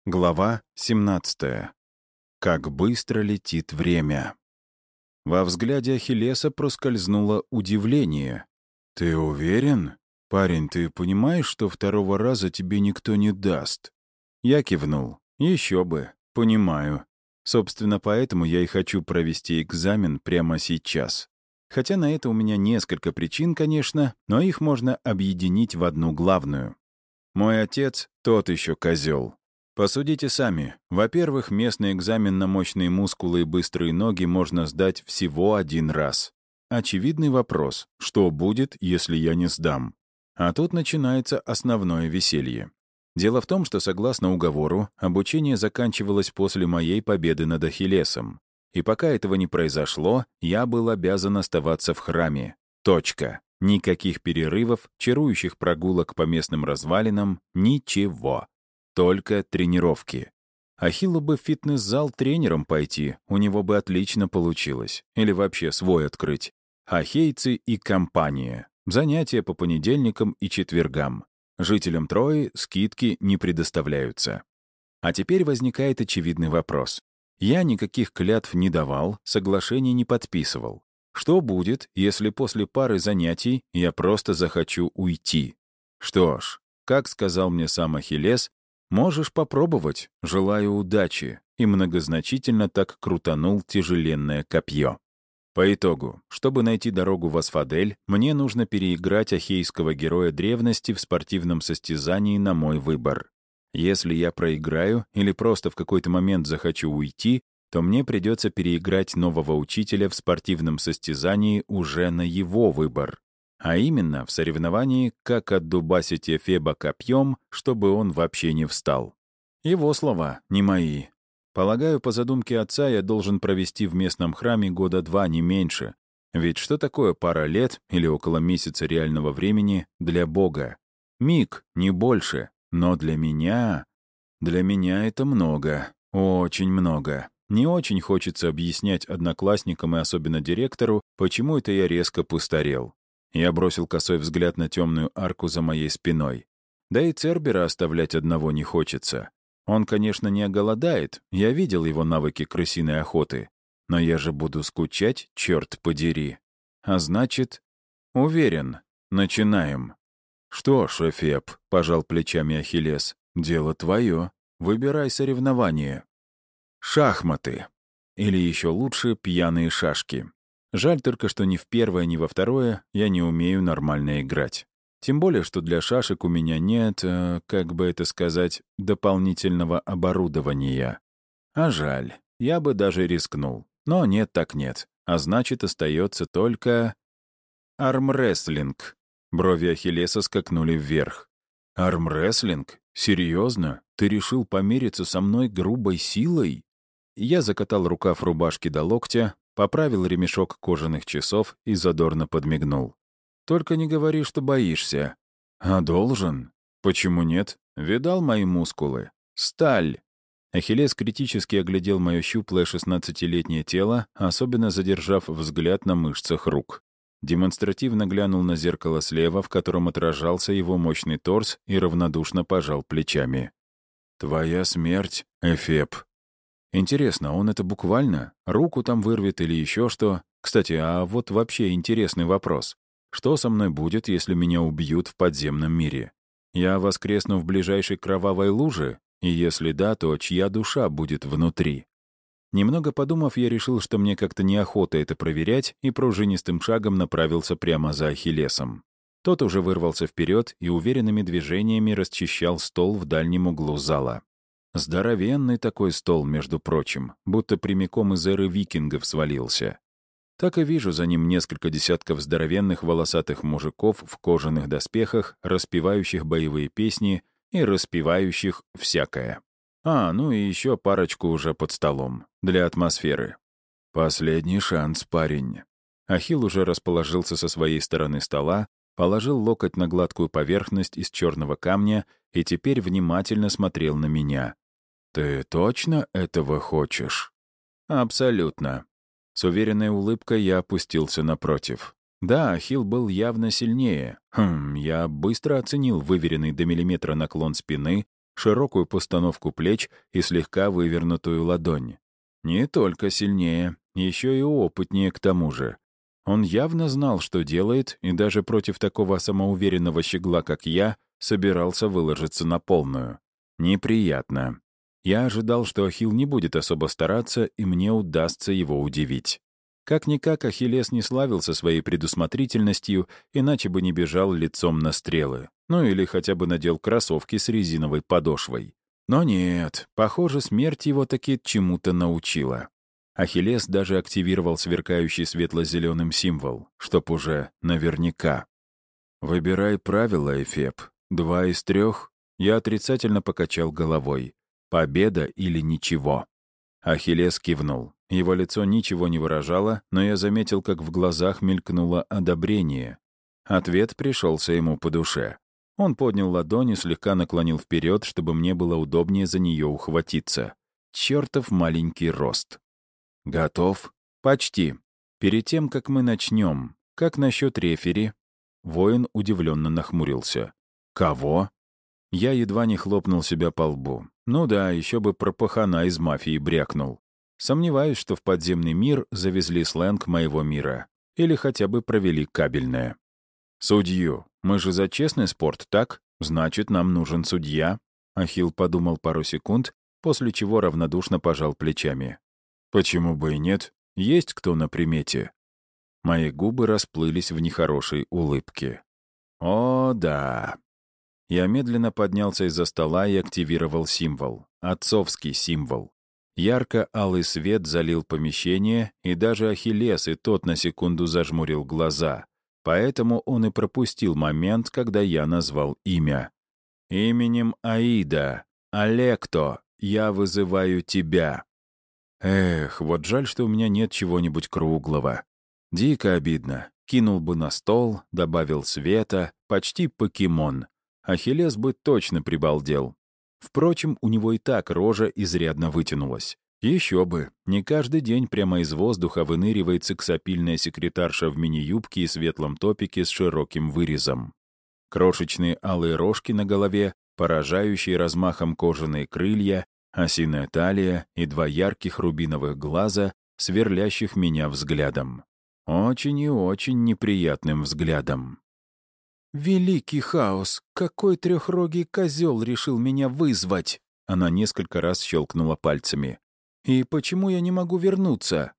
Глава 17. Как быстро летит время. Во взгляде Ахиллеса проскользнуло удивление. «Ты уверен? Парень, ты понимаешь, что второго раза тебе никто не даст?» Я кивнул. «Еще бы. Понимаю. Собственно, поэтому я и хочу провести экзамен прямо сейчас. Хотя на это у меня несколько причин, конечно, но их можно объединить в одну главную. Мой отец — тот еще козел. Посудите сами. Во-первых, местный экзамен на мощные мускулы и быстрые ноги можно сдать всего один раз. Очевидный вопрос, что будет, если я не сдам? А тут начинается основное веселье. Дело в том, что, согласно уговору, обучение заканчивалось после моей победы над Ахиллесом. И пока этого не произошло, я был обязан оставаться в храме. Точка. Никаких перерывов, чарующих прогулок по местным развалинам, ничего. Только тренировки. Ахиллу бы в фитнес-зал тренером пойти, у него бы отлично получилось. Или вообще свой открыть. Ахейцы и компания. Занятия по понедельникам и четвергам. Жителям Трои скидки не предоставляются. А теперь возникает очевидный вопрос. Я никаких клятв не давал, соглашений не подписывал. Что будет, если после пары занятий я просто захочу уйти? Что ж, как сказал мне сам Ахиллес, можешь попробовать, желаю удачи, и многозначительно так крутанул тяжеленное копье. По итогу, чтобы найти дорогу в Асфадель, мне нужно переиграть ахейского героя древности в спортивном состязании на мой выбор. Если я проиграю или просто в какой-то момент захочу уйти, то мне придется переиграть нового учителя в спортивном состязании уже на его выбор. А именно в соревновании «Как отдубасить Эфеба копьем, чтобы он вообще не встал». Его слова, не мои. Полагаю, по задумке отца я должен провести в местном храме года 2, не меньше. Ведь что такое пара лет или около месяца реального времени для Бога? Миг, не больше. Но для меня... Для меня это много. Очень много. Не очень хочется объяснять одноклассникам и особенно директору, почему это я резко постарел. Я бросил косой взгляд на темную арку за моей спиной. Да и Цербера оставлять одного не хочется. Он, конечно, не оголодает, я видел его навыки крысиной охоты. Но я же буду скучать, черт подери. А значит... Уверен. Начинаем. «Что ж, Эфеб», — пожал плечами Ахиллес, — «дело твое. Выбирай соревнование». Шахматы. Или еще лучше, пьяные шашки. Жаль только, что ни в первое, ни во второе я не умею нормально играть. Тем более, что для шашек у меня нет, как бы это сказать, дополнительного оборудования. А жаль, я бы даже рискнул. Но нет так нет. А значит, остается только... Армрестлинг. Брови Ахиллеса скакнули вверх. «Армрестлинг? Серьезно? Ты решил помериться со мной грубой силой?» Я закатал рукав рубашки до локтя, поправил ремешок кожаных часов и задорно подмигнул. «Только не говори, что боишься». «А должен? Почему нет? Видал мои мускулы? Сталь!» Ахиллес критически оглядел мое щуплое 16-летнее тело, особенно задержав взгляд на мышцах рук. Демонстративно глянул на зеркало слева, в котором отражался его мощный торс, и равнодушно пожал плечами. «Твоя смерть, Эфеб». Интересно, он это буквально? Руку там вырвет или еще что? Кстати, а вот вообще интересный вопрос. Что со мной будет, если меня убьют в подземном мире? Я воскресну в ближайшей кровавой луже? И если да, то чья душа будет внутри? Немного подумав, я решил, что мне как-то неохота это проверять, и пружинистым шагом направился прямо за Ахиллесом. Тот уже вырвался вперед и уверенными движениями расчищал стол в дальнем углу зала. Здоровенный такой стол, между прочим, будто прямиком из эры викингов свалился. Так и вижу за ним несколько десятков здоровенных волосатых мужиков в кожаных доспехах, распевающих боевые песни и распевающих всякое. Ну и еще парочку уже под столом, для атмосферы. Последний шанс, парень. Ахилл уже расположился со своей стороны стола, положил локоть на гладкую поверхность из черного камня и теперь внимательно смотрел на меня. «Ты точно этого хочешь?» «Абсолютно». С уверенной улыбкой я опустился напротив. Да, Ахилл был явно сильнее. Я быстро оценил выверенный до миллиметра наклон спины, широкую постановку плеч и слегка вывернутую ладонь. Не только сильнее, еще и опытнее к тому же. Он явно знал, что делает, и даже против такого самоуверенного щегла, как я, собирался выложиться на полную. Неприятно. Я ожидал, что Ахилл не будет особо стараться, и мне удастся его удивить. Как-никак Ахиллес не славился своей предусмотрительностью, иначе бы не бежал лицом на стрелы. Ну или хотя бы надел кроссовки с резиновой подошвой. Но нет, похоже, смерть его таки чему-то научила. Ахиллес даже активировал сверкающий светло-зеленым символ, чтоб уже наверняка. «Выбирай правила, Эфеб. 2 из 3». Я отрицательно покачал головой. «Победа или ничего?» Ахиллес кивнул. Его лицо ничего не выражало, но я заметил, как в глазах мелькнуло одобрение. Ответ пришелся ему по душе. Он поднял ладонь и слегка наклонил вперед, чтобы мне было удобнее за нее ухватиться. Чертов маленький рост. «Готов?» «Почти. Перед тем, как мы начнем, как насчет рефери?» Воин удивленно нахмурился. «Кого?» Я едва не хлопнул себя по лбу. Ну да, еще бы про пахана из мафии брякнул. Сомневаюсь, что в подземный мир завезли сленг моего мира. Или хотя бы провели кабельное. «Судью. Мы же за честный спорт, так? Значит, нам нужен судья». Ахилл подумал пару секунд, после чего равнодушно пожал плечами. «Почему бы и нет? Есть кто на примете?» Мои губы расплылись в нехорошей улыбке. «О, да». Я медленно поднялся из-за стола и активировал символ. Отцовский символ. Ярко-алый свет залил помещение, и даже Ахиллес и тот на секунду зажмурил глаза. Поэтому он и пропустил момент, когда я назвал имя. «Именем Аида, Алекто, я вызываю тебя». Эх, вот жаль, что у меня нет чего-нибудь круглого. Дико обидно. Кинул бы на стол, добавил света, почти покемон. Ахиллес бы точно прибалдел. Впрочем, у него и так рожа изрядно вытянулась. Еще бы, не каждый день прямо из воздуха выныривает сексапильная секретарша в мини-юбке и светлом топике с широким вырезом. Крошечные алые рожки на голове, поражающие размахом кожаные крылья, осиная талия и 2 ярких рубиновых глаза, сверлящих меня взглядом. Очень и очень неприятным взглядом. «Великий хаос! Какой трехрогий козел решил меня вызвать?» Она несколько раз щелкнула пальцами. «И почему я не могу вернуться?»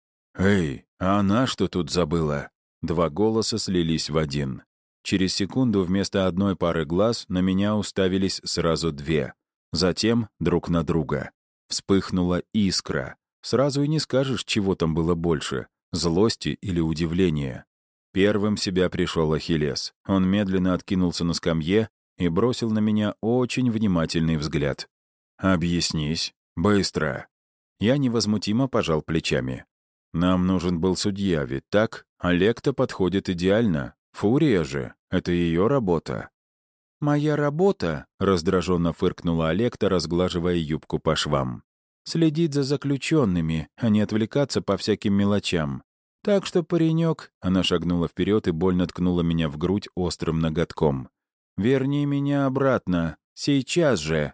«Эй, а она что тут забыла?» 2 голоса слились в один. Через секунду вместо одной пары глаз на меня уставились сразу 2. Затем друг на друга. Вспыхнула искра. Сразу и не скажешь, чего там было больше — злости или удивления. Первым в себя пришел Ахиллес. Он медленно откинулся на скамье и бросил на меня очень внимательный взгляд. «Объяснись. Быстро». Я невозмутимо пожал плечами. «Нам нужен был судья, ведь так? Алекта подходит идеально. Фурия же. Это ее работа». «Моя работа», — раздраженно фыркнула Алекта, разглаживая юбку по швам. «Следить за заключенными, а не отвлекаться по всяким мелочам. Так что, паренек, она шагнула вперед и больно ткнула меня в грудь острым ноготком. «Верни меня обратно. Сейчас же!»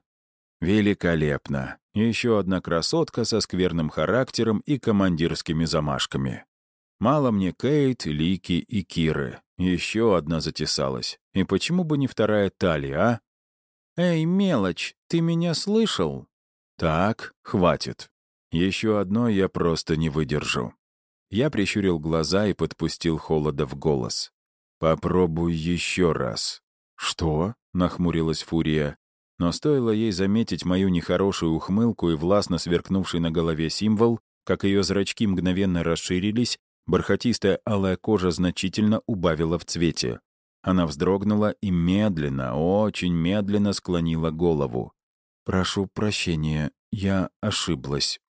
Великолепно. Еще одна красотка со скверным характером и командирскими замашками. Мало мне Кейт, Лики и Киры. Еще одна затесалась. И почему бы не вторая Талия, а? «Эй, мелочь, ты меня слышал?» «Так, хватит. Еще одно я просто не выдержу». Я прищурил глаза и подпустил холода в голос. «Попробуй еще раз». «Что?» — нахмурилась Фурия. Но стоило ей заметить мою нехорошую ухмылку и властно сверкнувший на голове символ, как ее зрачки мгновенно расширились, бархатистая алая кожа значительно убавила в цвете. Она вздрогнула и медленно, очень медленно склонила голову. «Прошу прощения, я ошиблась».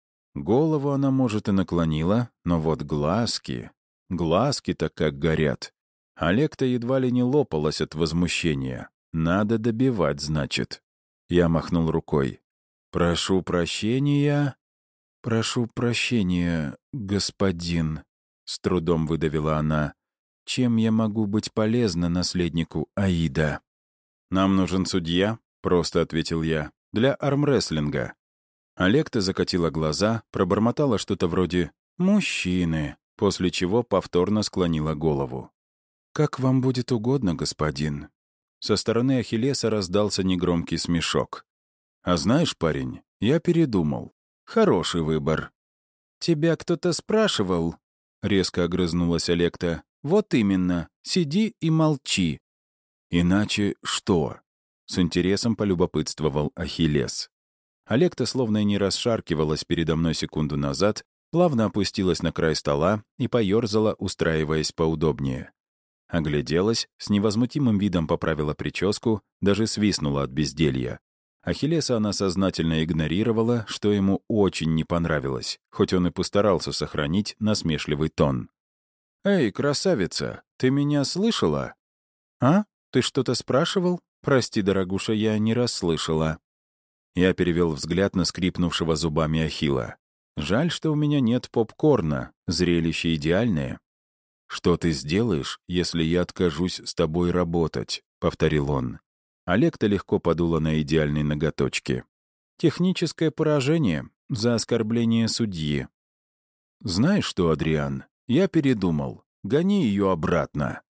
Голову она, может, и наклонила, но вот глазки... Глазки-то как горят. Алекта едва ли не лопалась от возмущения. Надо добивать, значит. Я махнул рукой. «Прошу прощения...» «Прошу прощения, господин...» С трудом выдавила она. «Чем я могу быть полезна наследнику Аида?» «Нам нужен судья?» просто ответил я. «Для армрестлинга». Олекта закатила глаза, пробормотала что-то вроде «мужчины», после чего повторно склонила голову. «Как вам будет угодно, господин». Со стороны Ахиллеса раздался негромкий смешок. «А знаешь, парень, я передумал. Хороший выбор». «Тебя кто-то спрашивал?» — резко огрызнулась Олекта. «Вот именно. Сиди и молчи». «Иначе что?» — с интересом полюбопытствовал Ахиллес. Олекта словно и не расшаркивалась передо мной секунду назад, плавно опустилась на край стола и поёрзала, устраиваясь поудобнее. Огляделась, с невозмутимым видом поправила прическу, даже свистнула от безделья. Ахиллеса она сознательно игнорировала, что ему очень не понравилось, хоть он и постарался сохранить насмешливый тон. «Эй, красавица, ты меня слышала?» «А? Ты что-то спрашивал? Прости, дорогуша, я не расслышала». Я перевел взгляд на скрипнувшего зубами Ахилла. «Жаль, что у меня нет попкорна. Зрелище идеальное». «Что ты сделаешь, если я откажусь с тобой работать?» — повторил он. Олекта легко подула на идеальные ноготочки. «Техническое поражение за оскорбление судьи». «Знаешь что, Адриан, я передумал. Гони ее обратно».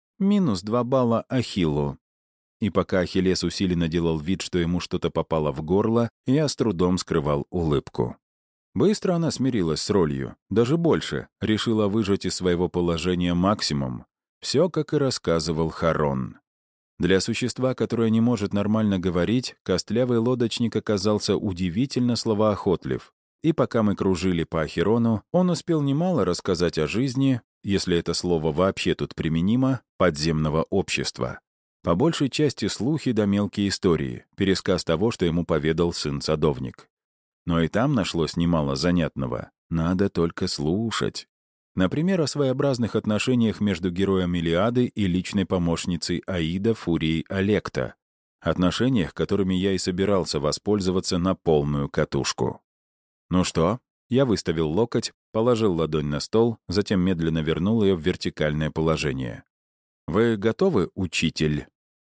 -2 балла Ахиллу. И пока Ахиллес усиленно делал вид, что ему что-то попало в горло, я с трудом скрывал улыбку. Быстро она смирилась с ролью, даже больше, решила выжать из своего положения максимум. Все, как и рассказывал Харон. Для существа, которое не может нормально говорить, костлявый лодочник оказался удивительно словоохотлив. И пока мы кружили по Ахерону, он успел немало рассказать о жизни, если это слово вообще тут применимо, подземного общества. По большей части слухи да мелкие истории, пересказ того, что ему поведал сын-садовник. Но и там нашлось немало занятного. Надо только слушать. Например, о своеобразных отношениях между героем Илиады и личной помощницей Аида Фурией Олекта. Отношениях, которыми я и собирался воспользоваться на полную катушку. «Ну что?» Я выставил локоть, положил ладонь на стол, затем медленно вернул ее в вертикальное положение. «Вы готовы, учитель?»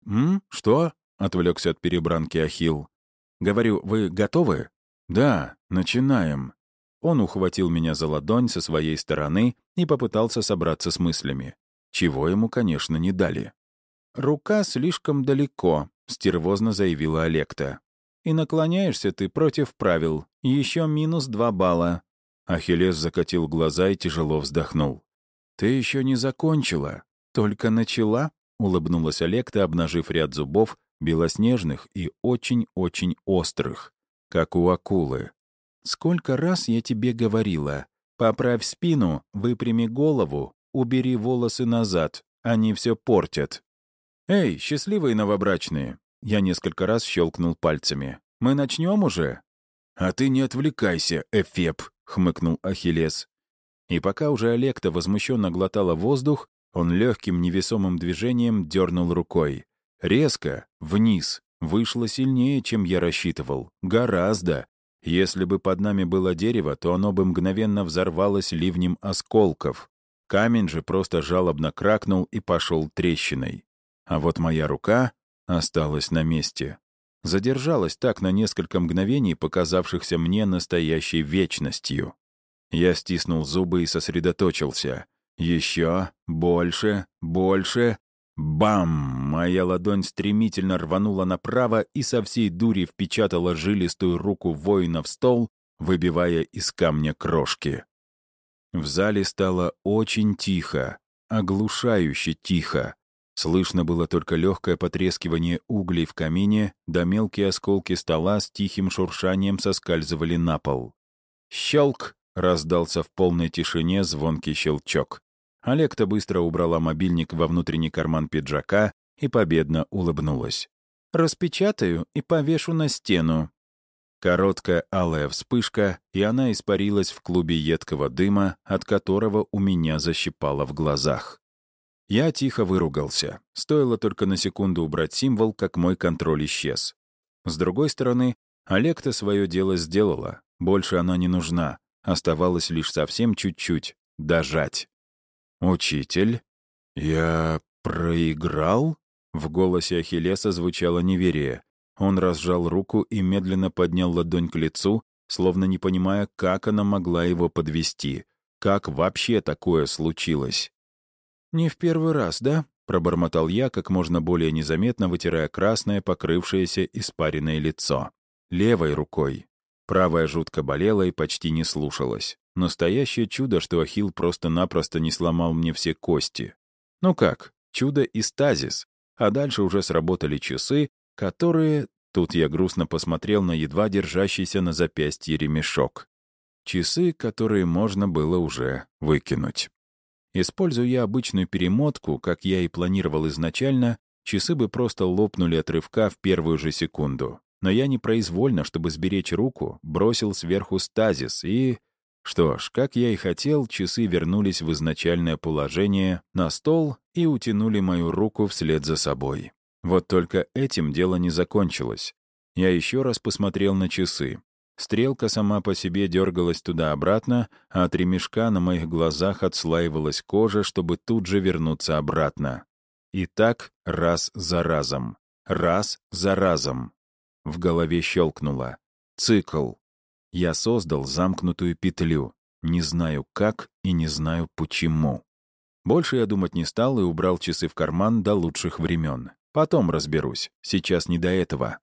Что?» — отвлекся от перебранки Ахилл. «Говорю, вы готовы?» «Да, начинаем». Он ухватил меня за ладонь со своей стороны и попытался собраться с мыслями. Чего ему, конечно, не дали. «Рука слишком далеко», — стервозно заявила Олекта. «И наклоняешься ты против правил. Еще -2 балла». Ахиллес закатил глаза и тяжело вздохнул. «Ты еще не закончила. Только начала?» — улыбнулась Олекта, обнажив ряд зубов, белоснежных и очень-очень острых, как у акулы. «Сколько раз я тебе говорила? Поправь спину, выпрями голову, убери волосы назад, они все портят». «Эй, счастливые новобрачные!» Я несколько раз щелкнул пальцами. «Мы начнем уже?» «А ты не отвлекайся, Эфеп!» — хмыкнул Ахиллес. И пока уже Олекта возмущенно глотала воздух, он легким невесомым движением дернул рукой. Резко, вниз, вышло сильнее, чем я рассчитывал. Гораздо. Если бы под нами было дерево, то оно бы мгновенно взорвалось ливнем осколков. Камень же просто жалобно кракнул и пошел трещиной. А вот моя рука осталась на месте. Задержалась так на несколько мгновений, показавшихся мне настоящей вечностью. Я стиснул зубы и сосредоточился. Еще, больше, больше. Бам! Моя ладонь стремительно рванула направо и со всей дури впечатала жилистую руку воина в стол, выбивая из камня крошки. В зале стало очень тихо, оглушающе тихо. Слышно было только легкое потрескивание углей в камине, да мелкие осколки стола с тихим шуршанием соскальзывали на пол. «Щелк!» — раздался в полной тишине звонкий щелчок. Олекта быстро убрала мобильник во внутренний карман пиджака и победно улыбнулась. «Распечатаю и повешу на стену». Короткая алая вспышка, и она испарилась в клубе едкого дыма, от которого у меня защипало в глазах. Я тихо выругался. Стоило только на секунду убрать символ, как мой контроль исчез. С другой стороны, Олекта свое дело сделала. Больше она не нужна. Оставалось лишь совсем чуть-чуть дожать. «Учитель? Я проиграл?» В голосе Ахиллеса звучало неверие. Он разжал руку и медленно поднял ладонь к лицу, словно не понимая, как она могла его подвести. Как вообще такое случилось? «Не в первый раз, да?» — пробормотал я, как можно более незаметно вытирая красное, покрывшееся испаренное лицо. Левой рукой. Правая жутко болела и почти не слушалась. Настоящее чудо, что Ахилл просто-напросто не сломал мне все кости. Ну как, чудо и стазис. А дальше уже сработали часы, которые... Тут я грустно посмотрел на едва держащийся на запястье ремешок. Часы, которые можно было уже выкинуть. Используя я обычную перемотку, как я и планировал изначально, часы бы просто лопнули от рывка в первую же секунду. Но я непроизвольно, чтобы сберечь руку, бросил сверху стазис и... Что ж, как я и хотел, часы вернулись в изначальное положение на стол и утянули мою руку вслед за собой. Вот только этим дело не закончилось. Я еще раз посмотрел на часы. Стрелка сама по себе дергалась туда-обратно, а от ремешка на моих глазах отслаивалась кожа, чтобы тут же вернуться обратно. И так раз за разом. Раз за разом. В голове щелкнуло. Цикл. Я создал замкнутую петлю. Не знаю как и не знаю почему. Больше я думать не стал и убрал часы в карман до лучших времен. Потом разберусь. Сейчас не до этого.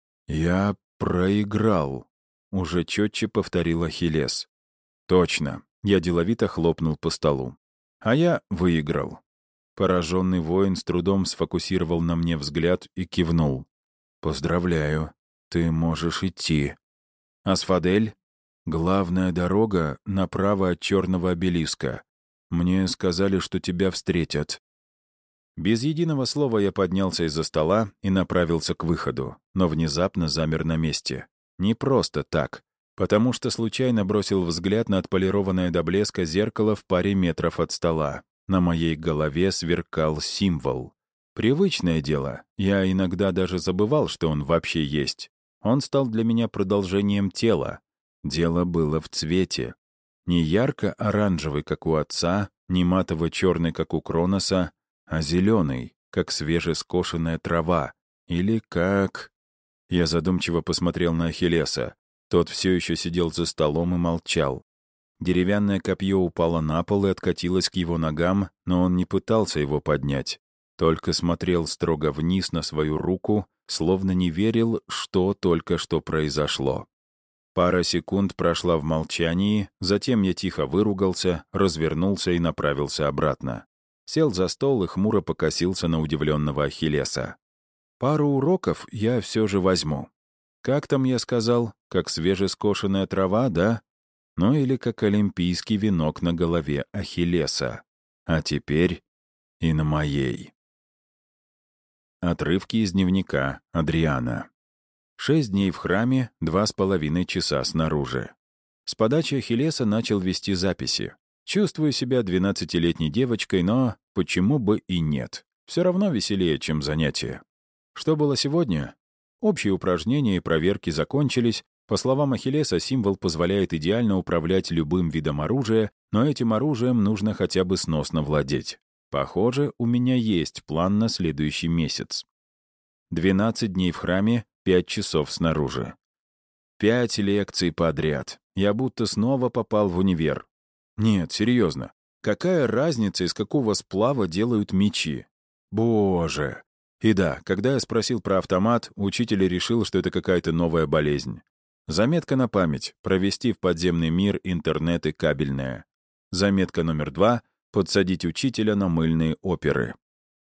Я проиграл. Уже четче повторил Ахиллес. Точно. Я деловито хлопнул по столу. А я выиграл. Пораженный воин с трудом сфокусировал на мне взгляд и кивнул. «Поздравляю. Ты можешь идти. Асфадель? Главная дорога направо от черного обелиска. Мне сказали, что тебя встретят». Без единого слова я поднялся из-за стола и направился к выходу, но внезапно замер на месте. Не просто так, потому что случайно бросил взгляд на отполированное до блеска зеркало в паре метров от стола. На моей голове сверкал символ. Привычное дело, я иногда даже забывал, что он вообще есть. Он стал для меня продолжением тела. Дело было в цвете. Не ярко-оранжевый, как у отца, не матово-черный, как у Кроноса, а зеленый, как свежескошенная трава, или как... Я задумчиво посмотрел на Ахиллеса. Тот все еще сидел за столом и молчал. Деревянное копье упало на пол и откатилось к его ногам, но он не пытался его поднять. Только смотрел строго вниз на свою руку, словно не верил, что только что произошло. Пара секунд прошла в молчании, затем я тихо выругался, развернулся и направился обратно. Сел за стол и хмуро покосился на удивленного Ахиллеса. Пару уроков я все же возьму. Как там я сказал, как свежескошенная трава, да? Ну или как олимпийский венок на голове Ахиллеса. А теперь и на моей. Отрывки из дневника Адриана. 6 дней в храме, 2,5 часа снаружи. С подачи Ахиллеса начал вести записи. Чувствую себя 12-летней девочкой, но почему бы и нет? Все равно веселее, чем занятие. Что было сегодня? Общие упражнения и проверки закончились. По словам Ахиллеса, символ позволяет идеально управлять любым видом оружия, но этим оружием нужно хотя бы сносно владеть. Похоже, у меня есть план на следующий месяц. 12 дней в храме, 5 часов снаружи. 5 лекций подряд. Я будто снова попал в универ. Нет, серьезно. Какая разница, из какого сплава делают мечи? Боже! И да, когда я спросил про автомат, учитель решил, что это какая-то новая болезнь. Заметка на память — провести в подземный мир интернет и кабельное. Заметка номер 2 — подсадить учителя на мыльные оперы.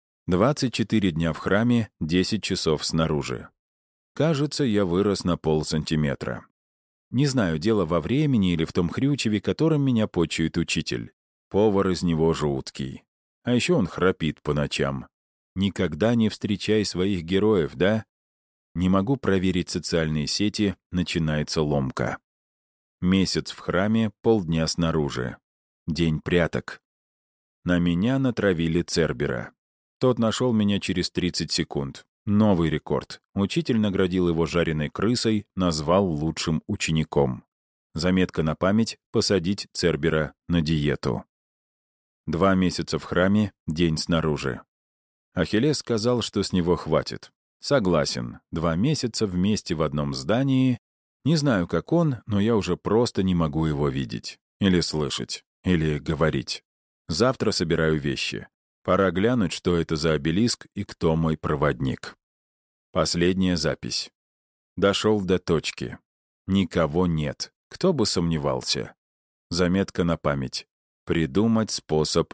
24 дня в храме, 10 часов снаружи. Кажется, я вырос на полсантиметра. Не знаю, дело во времени или в том хрючеве, которым меня почует учитель. Повар из него жуткий. А еще он храпит по ночам. Никогда не встречай своих героев, да? Не могу проверить социальные сети, начинается ломка. Месяц в храме, полдня снаружи. День пряток. На меня натравили Цербера. Тот нашел меня через 30 секунд. Новый рекорд. Учитель наградил его жареной крысой, назвал лучшим учеником. Заметка на память — посадить Цербера на диету. 2 месяца в храме, день снаружи. Ахиллес сказал, что с него хватит. Согласен, 2 месяца вместе в одном здании. Не знаю, как он, но я уже просто не могу его видеть. Или слышать. Или говорить. Завтра собираю вещи. Пора глянуть, что это за обелиск и кто мой проводник. Последняя запись. Дошел до точки. Никого нет. Кто бы сомневался. Заметка на память. Придумать способ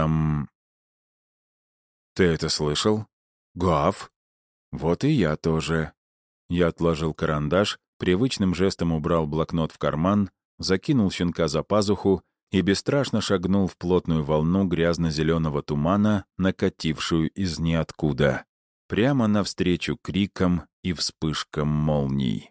Ты это слышал? Гав? Вот и я тоже. Я отложил карандаш, привычным жестом убрал блокнот в карман, закинул щенка за пазуху и бесстрашно шагнул в плотную волну грязно-зеленого тумана, накатившую из ниоткуда, прямо навстречу крикам и вспышкам молний.